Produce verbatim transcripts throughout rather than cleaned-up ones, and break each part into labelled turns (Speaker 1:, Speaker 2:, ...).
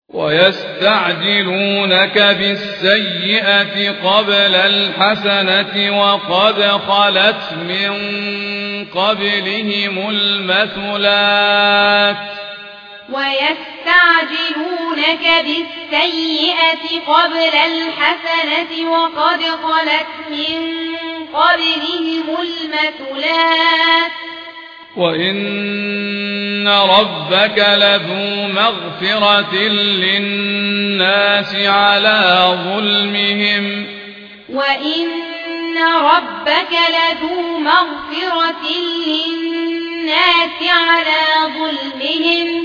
Speaker 1: ويستعجلونك بالسيئة قبل الحسنة وقد خلت من قبلهم المثلات
Speaker 2: ويستعجلونك بالسيئة قبل الحسنة وقد خلت من قبلهم المثلات
Speaker 1: وإن ربك لذو مغفرة للناس على ظلمهم
Speaker 2: وإن ربك لذو مغفرة للناس على ظلمهم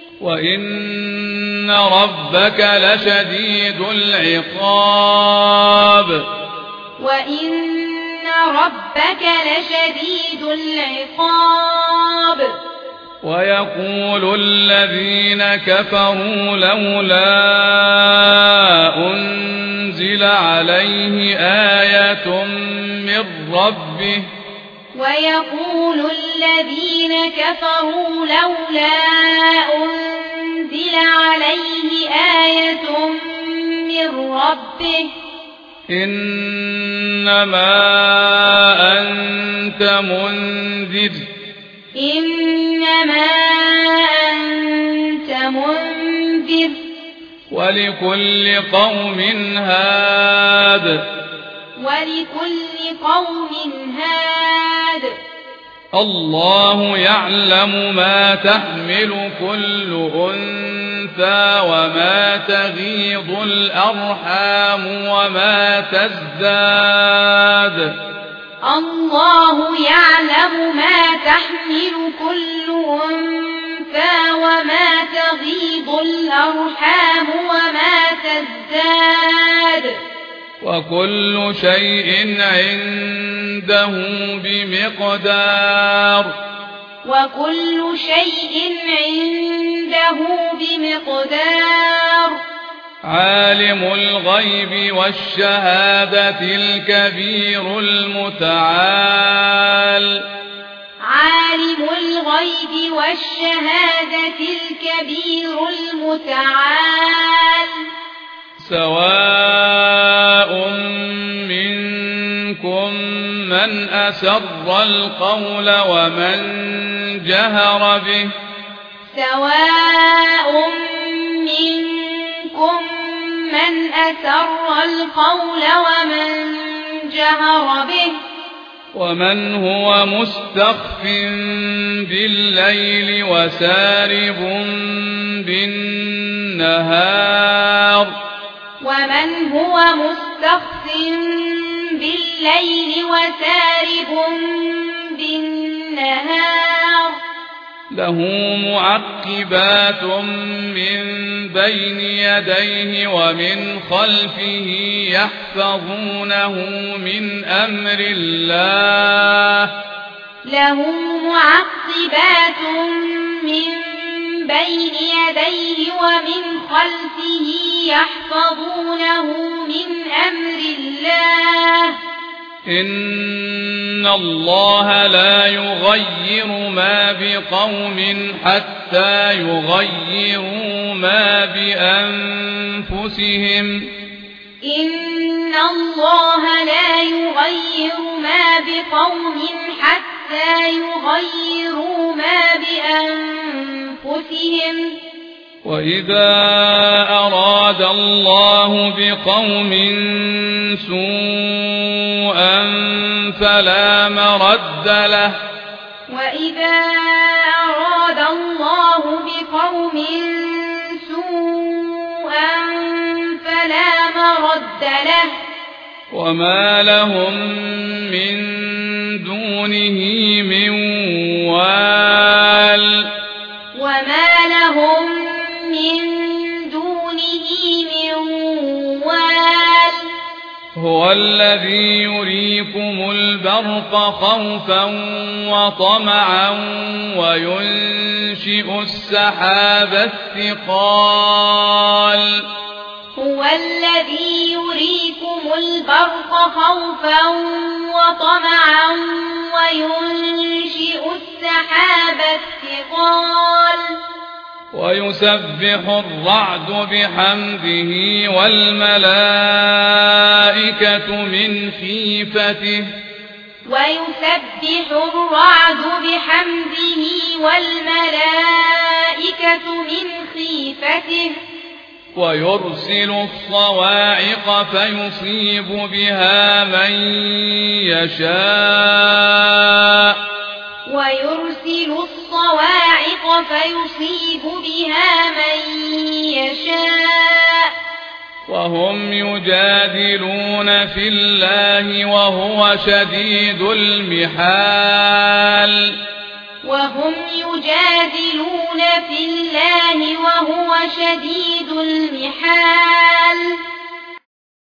Speaker 1: وإن ربك لشديد العقاب
Speaker 2: وإن ربك لشديد العقاب
Speaker 1: ويقول الذين كفروا لولا أنزل عليه آية من ربه
Speaker 2: ويقول الذين كفروا لولا أنزل عليه آية من ربه
Speaker 1: إنما أنت منذر
Speaker 2: إنما أنت منذر
Speaker 1: ولكل قوم هاد
Speaker 2: ولكل قوم هاد
Speaker 1: الله يعلم ما تحمل كل أنثى وما تغيض الأرحام وما تزداد
Speaker 2: الله يعلم ما تحمل كل أنثى وما تغيض الأرحام وما تزداد
Speaker 1: وكل شيء عنده بمقدار
Speaker 2: وكل شيء عنده بمقدار
Speaker 1: عالم الغيب والشهادة الكبير المتعال
Speaker 2: عالم الغيب والشهادة الكبير المتعال
Speaker 1: سواء منكم من أسر القول ومن جهر به
Speaker 2: سواء منكم من أسر القول ومن جهر به
Speaker 1: ومن هو مستخف بالليل وسارب بالنهار
Speaker 2: ومن هو مستخف بالليل وسارب بالنهار
Speaker 1: له معقبات من بين يديه ومن خلفه يحفظونه من أمر الله
Speaker 2: له معقبات من بين يديه ومن خلفه يحفظونه من أمر الله
Speaker 1: إن الله لا يغير ما بقوم حتى يغيروا ما بأنفسهم
Speaker 2: إن الله لا يغير ما بقوم حتى يغيروا ما بأنفسهم
Speaker 1: وإذا أراد الله بقوم سوءا فلا مرد له
Speaker 2: وإذا أراد الله بقوم سوءا فلا مرد له
Speaker 1: وما لهم من دونه من وال
Speaker 2: وما لهم من دونه من وال
Speaker 1: هو الذي يريكم البرق خوفا وطمعا وينشئ السحاب الثقال
Speaker 2: هو الذي يريكم البرق خوفا وطمعا وينشئ السحاب الثقال
Speaker 1: ويسبح الرعد بحمده والملائكة من خيفته
Speaker 2: ويسبح الرعد بحمده والملائكة من خيفته
Speaker 1: ويرسل الصواعق فيصيب بها من يشاء
Speaker 2: ويرسل الصواعق فيصيب بها من يشاء
Speaker 1: وهم يجادلون في الله وهو شديد المحال
Speaker 2: وهم يجادلون في الله وهو شديد المحال